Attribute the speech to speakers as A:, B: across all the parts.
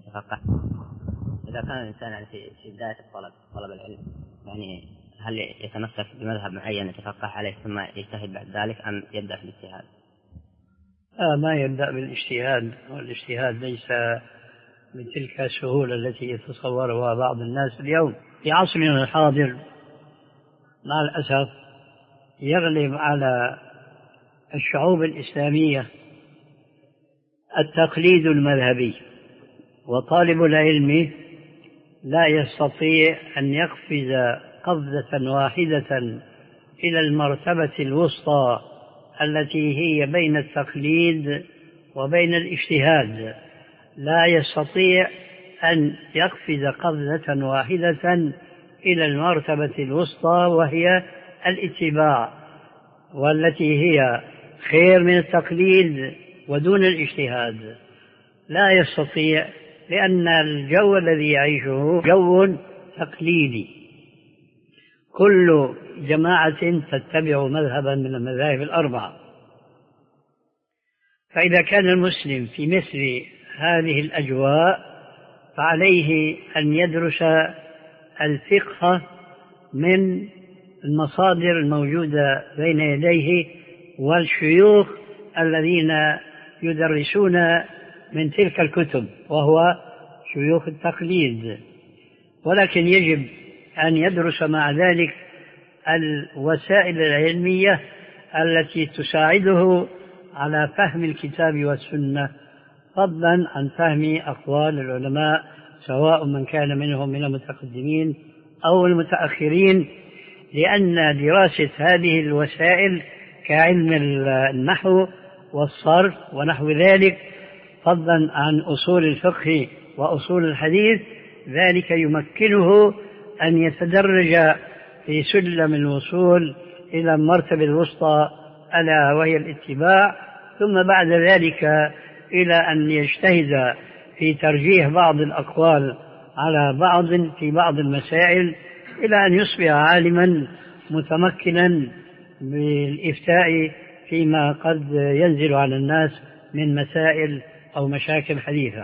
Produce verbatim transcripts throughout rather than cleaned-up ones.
A: يتفقه؟ إذا كان الإنسان يعني في بداية الطلب طلب العلم يعني هل يتمسك بمذهب معين يتفقه عليه ثم يجتهد بعد ذلك أم يبدأ في الاجتهاد؟
B: آه ما يبدأ بالاجتهاد، والاجتهاد ليس بتلك السهولة التي يتصورها بعض الناس اليوم في عصرنا الحاضر. مع الأسف يغلب على الشعوب الإسلامية التقليد المذهبي، وطالب العلم لا يستطيع أن يقفز قفزة واحدة إلى المرتبة الوسطى التي هي بين التقليد وبين الاجتهاد. لا يستطيع أن يقفز قفزة واحدة إلى المرتبة الوسطى وهي الاتباع، والتي هي خير من التقليد ودون الاجتهاد. لا يستطيع، لأن الجو الذي يعيشه جو تقليدي، كل جماعة تتبع مذهبا من المذاهب الأربعة. فإذا كان المسلم في مثل هذه الأجواء فعليه أن يدرس الفقه من المصادر الموجودة بين يديه والشيوخ الذين يدرسون من تلك الكتب، وهو شيوخ التقليد. ولكن يجب أن يدرس مع ذلك الوسائل العلمية التي تساعده على فهم الكتاب والسنة، فضلا عن فهم أقوال العلماء سواء من كان منهم من المتقدمين أو المتأخرين، لأن دراسة هذه الوسائل كعلم النحو والصرف ونحو ذلك، فضلا عن أصول الفقه وأصول الحديث، ذلك يمكنه أن يتدرج في سلم الوصول إلى المرتبة الوسطى ألا وهي الاتباع، ثم بعد ذلك إلى أن يجتهد في ترجيح بعض الأقوال على بعض في بعض المسائل، إلى أن يصبح عالما متمكنا بالإفتاء فيما قد ينزل على الناس من مسائل أو مشاكل حديثة.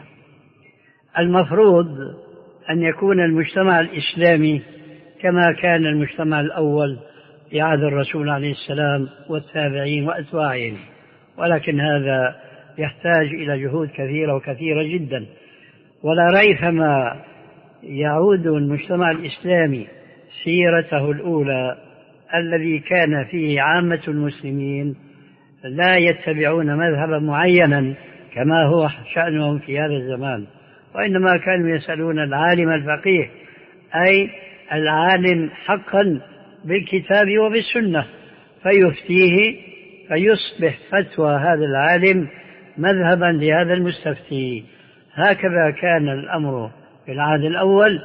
B: المفروض أن يكون المجتمع الإسلامي كما كان المجتمع الأول في عهد الرسول عليه السلام والتابعين وأتباعهم، ولكن هذا يحتاج إلى جهود كثيرة وكثيرة جدا. ولا ريثما يعود المجتمع الإسلامي سيرته الأولى الذي كان فيه عامة المسلمين لا يتبعون مذهبا معينا كما هو شأنهم في هذا الزمان، وإنما كانوا يسألون العالم الفقيه، أي العالم حقا بالكتاب وبالسنة، فيفتيه فيصبح فتوى هذا العالم مذهبا لهذا المستفتي. هكذا كان الأمر في العهد الأول،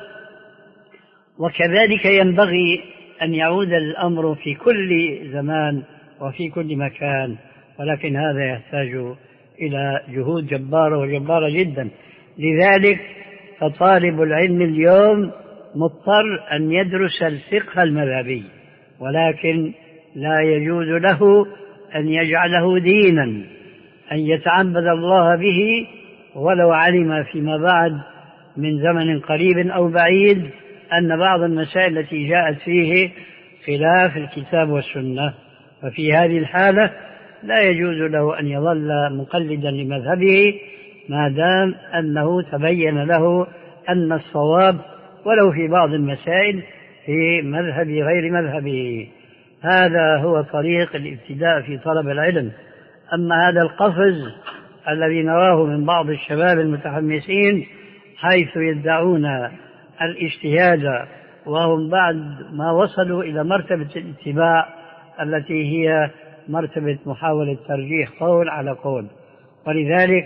B: وكذلك ينبغي أن يعود الأمر في كل زمان وفي كل مكان، ولكن هذا يحتاج إلى جهود جبارة وجبارة جدا. لذلك فطالب العلم اليوم مضطر أن يدرس الفقه المذهبي، ولكن لا يجوز له أن يجعله دينا، أن يتعبد الله به ولو علم فيما بعد من زمن قريب أو بعيد أن بعض المسائل التي جاءت فيه خلاف الكتاب والسنة. ففي هذه الحالة لا يجوز له أن يظل مقلدا لمذهبه ما دام أنه تبين له أن الصواب ولو في بعض المسائل في مذهب غير مذهبه. هذا هو طريق الابتداء في طلب العلم. أما هذا القفز الذي نراه من بعض الشباب المتحمسين حيث يدعون الاجتهاد وهم بعد ما وصلوا إلى مرتبة الاتباع التي هي مرتبة محاولة ترجيح قول على قول. ولذلك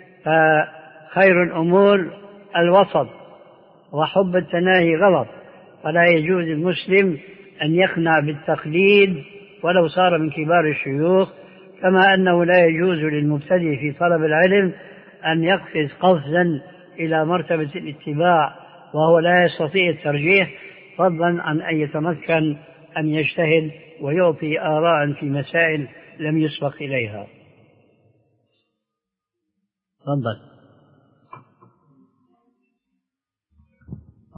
B: فخير الأمور الوسط، وحب التناهي غلط، فلا يجوز المسلم أن يقنع بالتقليد ولو صار من كبار الشيوخ، كما أنه لا يجوز للمبتدئ في طلب العلم أن يقفز قفزا إلى مرتبة الاتباع وهو لا يستطيع الترجيح، فضلا عن أن يتمكن أن يجتهد ويعطي آراء في مسائل لم يسبق إليها. تفضل.